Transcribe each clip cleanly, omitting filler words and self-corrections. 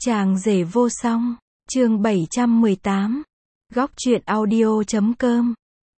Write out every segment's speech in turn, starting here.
Chàng rể vô song, chương 718. Góc truyện audio.com.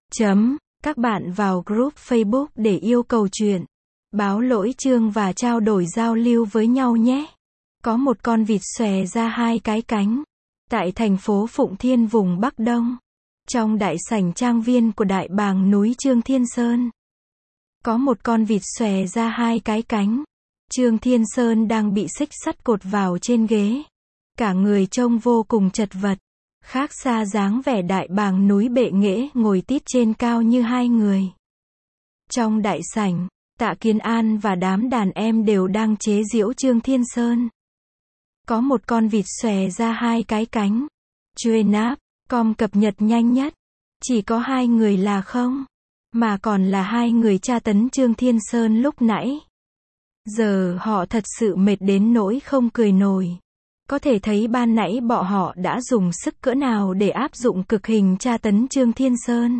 Các bạn vào group Facebook để yêu cầu truyện, báo lỗi chương và trao đổi giao lưu với nhau nhé. Có một con vịt xòe ra hai cái cánh. Tại thành phố Phụng Thiên vùng Bắc Đông. Trong đại sảnh trang viên của đại bàng núi Trương Thiên Sơn. Có một con vịt xòe ra hai cái cánh. Trương Thiên Sơn đang bị xích sắt cột vào trên ghế. Cả người trông vô cùng chật vật. Khác xa dáng vẻ đại bàng núi bệ nghệ ngồi tít trên cao như hai người. Trong đại sảnh, Tạ Kiến An và đám đàn em đều đang chế giễu Trương Thiên Sơn. Có một con vịt xòe ra hai cái cánh. Chuyên áp, com cập nhật nhanh nhất. Chỉ có hai người là không. Mà còn là hai người tra tấn Trương Thiên Sơn lúc nãy. Giờ họ thật sự mệt đến nỗi không cười nổi. Có thể thấy ban nãy bọn họ đã dùng sức cỡ nào để áp dụng cực hình tra tấn Trương Thiên Sơn.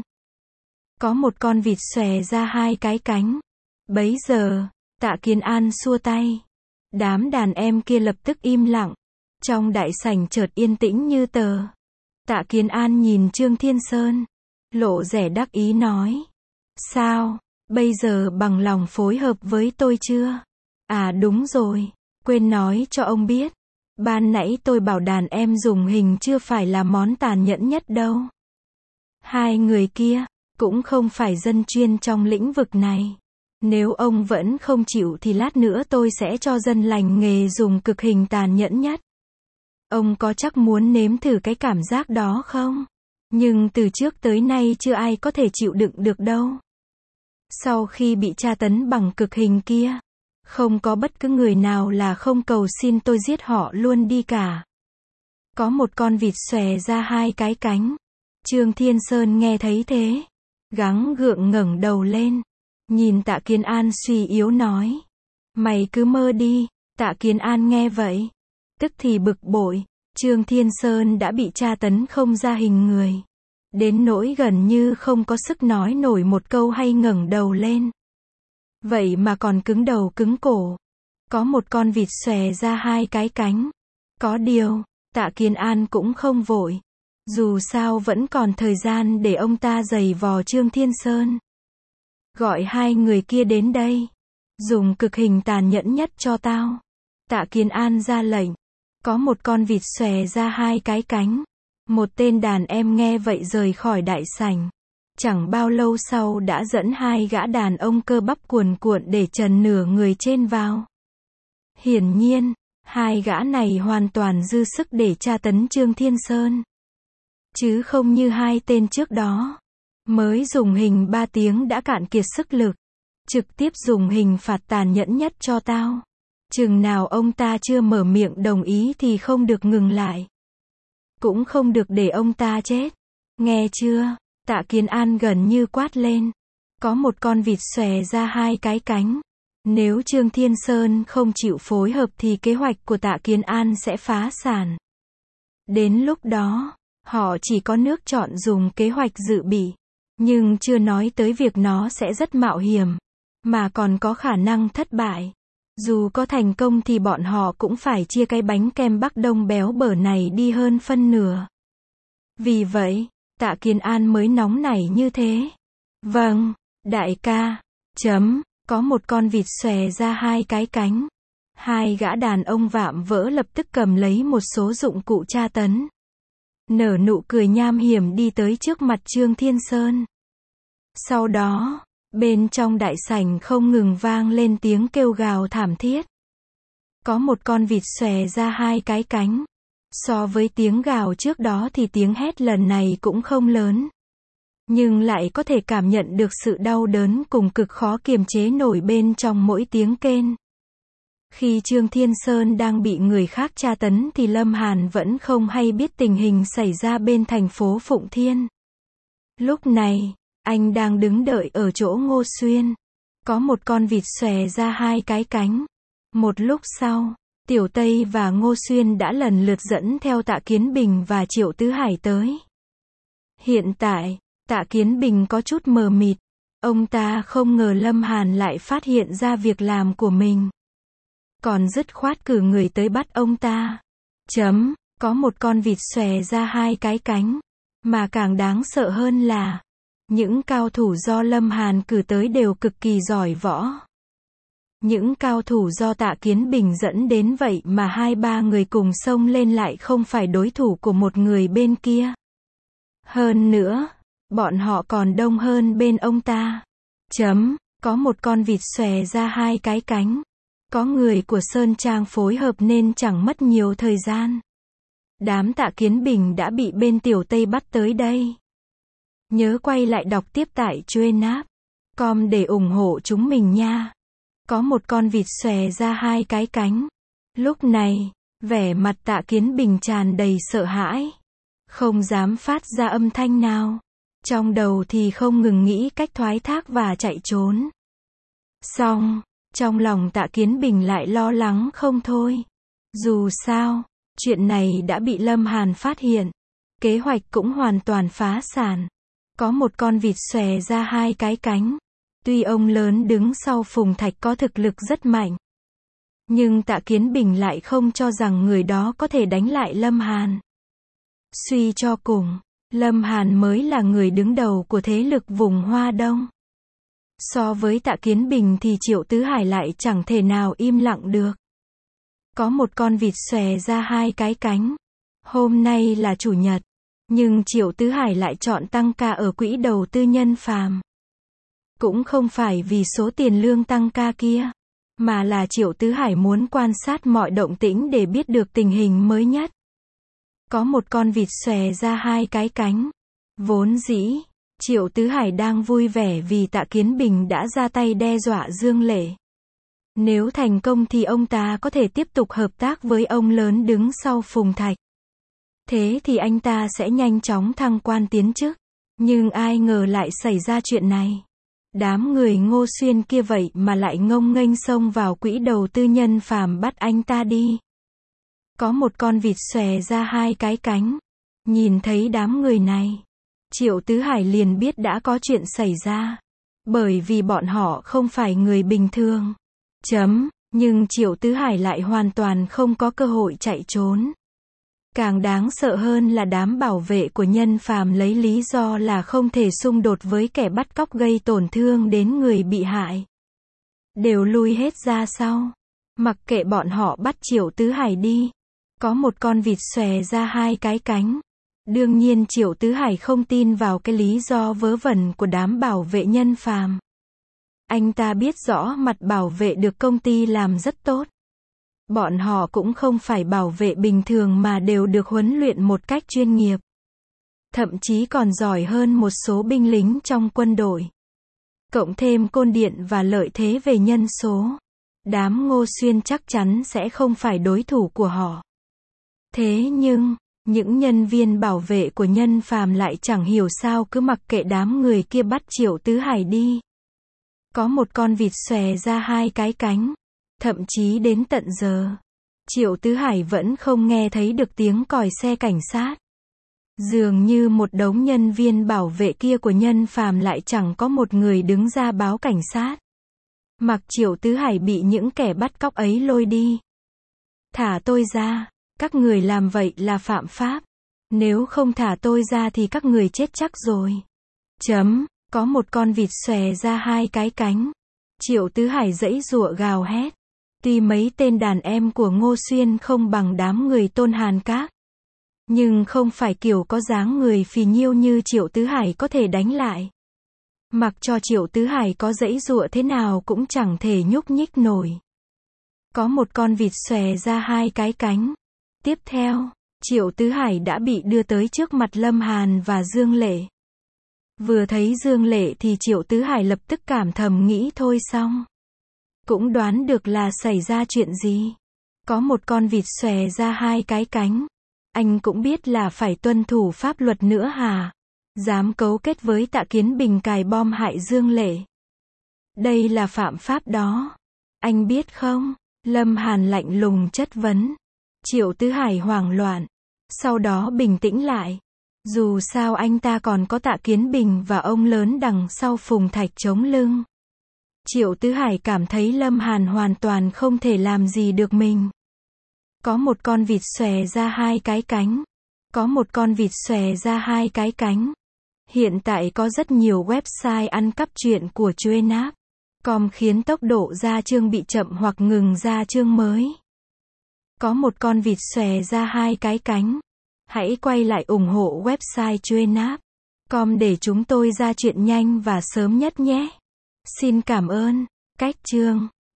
Có một con vịt xòe ra hai cái cánh. Bấy giờ, Tạ Kiến An xua tay. Đám đàn em kia lập tức im lặng. Trong đại sảnh chợt yên tĩnh như tờ. Tạ Kiến An nhìn Trương Thiên Sơn. Lộ vẻ đắc ý nói. Sao, bây giờ bằng lòng phối hợp với tôi chưa? À đúng rồi, quên nói cho ông biết. Ban nãy tôi bảo đàn em dùng hình chưa phải là món tàn nhẫn nhất đâu. Hai người kia, cũng không phải dân chuyên trong lĩnh vực này. Nếu ông vẫn không chịu thì lát nữa tôi sẽ cho dân lành nghề dùng cực hình tàn nhẫn nhất. Ông có chắc muốn nếm thử cái cảm giác đó không? Nhưng từ trước tới nay chưa ai có thể chịu đựng được đâu. Sau khi bị tra tấn bằng cực hình kia, không có bất cứ người nào là không cầu xin tôi giết họ luôn đi cả. Có một con vịt xòe ra hai cái cánh. Trương Thiên Sơn nghe thấy thế, gắng gượng ngẩng đầu lên, nhìn Tạ Kiến An suy yếu nói. Mày cứ mơ đi. Tạ Kiến An nghe vậy, tức thì bực bội. Trương Thiên Sơn đã bị tra tấn không ra hình người. Đến nỗi gần như không có sức nói nổi một câu hay ngẩng đầu lên. Vậy mà còn cứng đầu cứng cổ. Có một con vịt xòe ra hai cái cánh. Có điều, Tạ Kiến An cũng không vội. Dù sao vẫn còn thời gian để ông ta giày vò Trương Thiên Sơn. Gọi hai người kia đến đây. Dùng cực hình tàn nhẫn nhất cho tao. Tạ Kiến An ra lệnh. Có một con vịt xòe ra hai cái cánh. Một tên đàn em nghe vậy rời khỏi đại sảnh. Chẳng bao lâu sau đã dẫn hai gã đàn ông cơ bắp cuồn cuộn để trần nửa người trên vào. Hiển nhiên, hai gã này hoàn toàn dư sức để tra tấn Trương Thiên Sơn. Chứ không như hai tên trước đó. Mới dùng hình 3 tiếng đã cạn kiệt sức lực. Trực tiếp dùng hình phạt tàn nhẫn nhất cho tao. Chừng nào ông ta chưa mở miệng đồng ý thì không được ngừng lại. Cũng không được để ông ta chết. Nghe chưa? Tạ Kiến An gần như quát lên. Có một con vịt xòe ra hai cái cánh. Nếu Trương Thiên Sơn không chịu phối hợp thì kế hoạch của Tạ Kiến An sẽ phá sản. Đến lúc đó, họ chỉ có nước chọn dùng kế hoạch dự bị. Nhưng chưa nói tới việc nó sẽ rất mạo hiểm. Mà còn có khả năng thất bại. Dù có thành công thì bọn họ cũng phải chia cái bánh kem Bắc Đông béo bở này đi hơn phân nửa. Vì vậy, Tạ Kiến An mới nóng nảy như thế. Vâng, đại ca. Có một con vịt xòe ra hai cái cánh. Hai gã đàn ông vạm vỡ lập tức cầm lấy một số dụng cụ tra tấn. Nở nụ cười nham hiểm đi tới trước mặt Trương Thiên Sơn. Sau đó, bên trong đại sảnh không ngừng vang lên tiếng kêu gào thảm thiết. Có một con vịt xòe ra hai cái cánh. So với tiếng gào trước đó thì tiếng hét lần này cũng không lớn. Nhưng lại có thể cảm nhận được sự đau đớn cùng cực khó kiềm chế nổi bên trong mỗi tiếng kêu. Khi Trương Thiên Sơn đang bị người khác tra tấn thì Lâm Hàn vẫn không hay biết tình hình xảy ra bên thành phố Phụng Thiên. Lúc này, anh đang đứng đợi ở chỗ Ngô Xuyên. Có một con vịt xòe ra hai cái cánh. Một lúc sau, Tiểu Tây và Ngô Xuyên đã lần lượt dẫn theo Tạ Kiến Bình và Triệu Tứ Hải tới. Hiện tại, Tạ Kiến Bình có chút mờ mịt. Ông ta không ngờ Lâm Hàn lại phát hiện ra việc làm của mình. Còn dứt khoát cử người tới bắt ông ta. Có một con vịt xòe ra hai cái cánh. Mà càng đáng sợ hơn là, những cao thủ do Lâm Hàn cử tới đều cực kỳ giỏi võ. Những cao thủ do Tạ Kiến Bình dẫn đến vậy mà 2-3 người cùng xông lên lại không phải đối thủ của một người bên kia. Hơn nữa, bọn họ còn đông hơn bên ông ta. Có một con vịt xòe ra hai cái cánh. Có người của Sơn Trang phối hợp nên chẳng mất nhiều thời gian. Đám Tạ Kiến Bình đã bị bên Tiểu Tây bắt tới đây. Nhớ quay lại đọc tiếp tại Truenap.com để ủng hộ chúng mình nha. Có một con vịt xòe ra hai cái cánh. Lúc này, vẻ mặt Tạ Kiến Bình tràn đầy sợ hãi. Không dám phát ra âm thanh nào. Trong đầu thì không ngừng nghĩ cách thoái thác và chạy trốn. Xong, trong lòng Tạ Kiến Bình lại lo lắng không thôi. Dù sao, chuyện này đã bị Lâm Hàn phát hiện. Kế hoạch cũng hoàn toàn phá sản. Có một con vịt xòe ra hai cái cánh. Tuy ông lớn đứng sau Phùng Thạch có thực lực rất mạnh. Nhưng Tạ Kiến Bình lại không cho rằng người đó có thể đánh lại Lâm Hàn. Suy cho cùng, Lâm Hàn mới là người đứng đầu của thế lực vùng Hoa Đông. So với Tạ Kiến Bình thì Triệu Tứ Hải lại chẳng thể nào im lặng được. Có một con vịt xòe ra hai cái cánh. Hôm nay là chủ nhật, nhưng Triệu Tứ Hải lại chọn tăng ca ở quỹ đầu tư Nhân Phàm. Cũng không phải vì số tiền lương tăng ca kia, mà là Triệu Tứ Hải muốn quan sát mọi động tĩnh để biết được tình hình mới nhất. Có một con vịt xòe ra hai cái cánh. Vốn dĩ, Triệu Tứ Hải đang vui vẻ vì Tạ Kiến Bình đã ra tay đe dọa Dương Lệ. Nếu thành công thì ông ta có thể tiếp tục hợp tác với ông lớn đứng sau Phùng Thạch. Thế thì anh ta sẽ nhanh chóng thăng quan tiến chức. Nhưng ai ngờ lại xảy ra chuyện này. Đám người Ngô Xuyên kia vậy mà lại ngông nghênh xông vào quỹ đầu tư Nhân Phàm bắt anh ta đi. Có một con vịt xòe ra hai cái cánh. Nhìn thấy đám người này, Triệu Tứ Hải liền biết đã có chuyện xảy ra. Bởi vì bọn họ không phải người bình thường. Nhưng Triệu Tứ Hải lại hoàn toàn không có cơ hội chạy trốn. Càng đáng sợ hơn là đám bảo vệ của Nhân Phàm lấy lý do là không thể xung đột với kẻ bắt cóc gây tổn thương đến người bị hại. Đều lui hết ra sau. Mặc kệ bọn họ bắt Triệu Tứ Hải đi. Có một con vịt xòe ra hai cái cánh. Đương nhiên Triệu Tứ Hải không tin vào cái lý do vớ vẩn của đám bảo vệ Nhân Phàm. Anh ta biết rõ mặt bảo vệ được công ty làm rất tốt. Bọn họ cũng không phải bảo vệ bình thường mà đều được huấn luyện một cách chuyên nghiệp. Thậm chí còn giỏi hơn một số binh lính trong quân đội. Cộng thêm côn điện và lợi thế về nhân số. Đám Ngô Xuyên chắc chắn sẽ không phải đối thủ của họ. Thế nhưng, những nhân viên bảo vệ của Nhân Phàm lại chẳng hiểu sao cứ mặc kệ đám người kia bắt Triệu Tứ Hải đi. Có một con vịt xòe ra hai cái cánh. Thậm chí đến tận giờ, Triệu Tứ Hải vẫn không nghe thấy được tiếng còi xe cảnh sát. Dường như một đống nhân viên bảo vệ kia của Nhân Phàm lại chẳng có một người đứng ra báo cảnh sát. Mặc Triệu Tứ Hải bị những kẻ bắt cóc ấy lôi đi. Thả tôi ra, các người làm vậy là phạm pháp. Nếu không thả tôi ra thì các người chết chắc rồi. Có một con vịt xòe ra hai cái cánh. Triệu Tứ Hải giãy giụa gào hét. Tuy mấy tên đàn em của Ngô Xuyên không bằng đám người Tôn Hàn Các. Nhưng không phải kiểu có dáng người phì nhiêu như Triệu Tứ Hải có thể đánh lại. Mặc cho Triệu Tứ Hải có giãy giụa thế nào cũng chẳng thể nhúc nhích nổi. Có một con vịt xòe ra hai cái cánh. Tiếp theo, Triệu Tứ Hải đã bị đưa tới trước mặt Lâm Hàn và Dương Lệ. Vừa thấy Dương Lệ thì Triệu Tứ Hải lập tức cảm thầm nghĩ thôi xong. Cũng đoán được là xảy ra chuyện gì. Có một con vịt xòe ra hai cái cánh. Anh cũng biết là phải tuân thủ pháp luật nữa hả? Dám cấu kết với Tạ Kiến Bình cài bom hại Dương Lệ. Đây là phạm pháp đó. Anh biết không? Lâm Hàn lạnh lùng chất vấn. Triệu Tứ Hải hoảng loạn. Sau đó bình tĩnh lại. Dù sao anh ta còn có Tạ Kiến Bình và ông lớn đằng sau Phùng Thạch chống lưng. Triệu Tứ Hải cảm thấy Lâm Hàn hoàn toàn không thể làm gì được mình. Có một con vịt xòe ra hai cái cánh. Có một con vịt xòe ra hai cái cánh. Hiện tại có rất nhiều website ăn cắp truyện của Truenapp.com khiến tốc độ ra chương bị chậm hoặc ngừng ra chương mới. Có một con vịt xòe ra hai cái cánh. Hãy quay lại ủng hộ website Truenapp.com để chúng tôi ra chuyện nhanh và sớm nhất nhé. Xin cảm ơn. Cách chương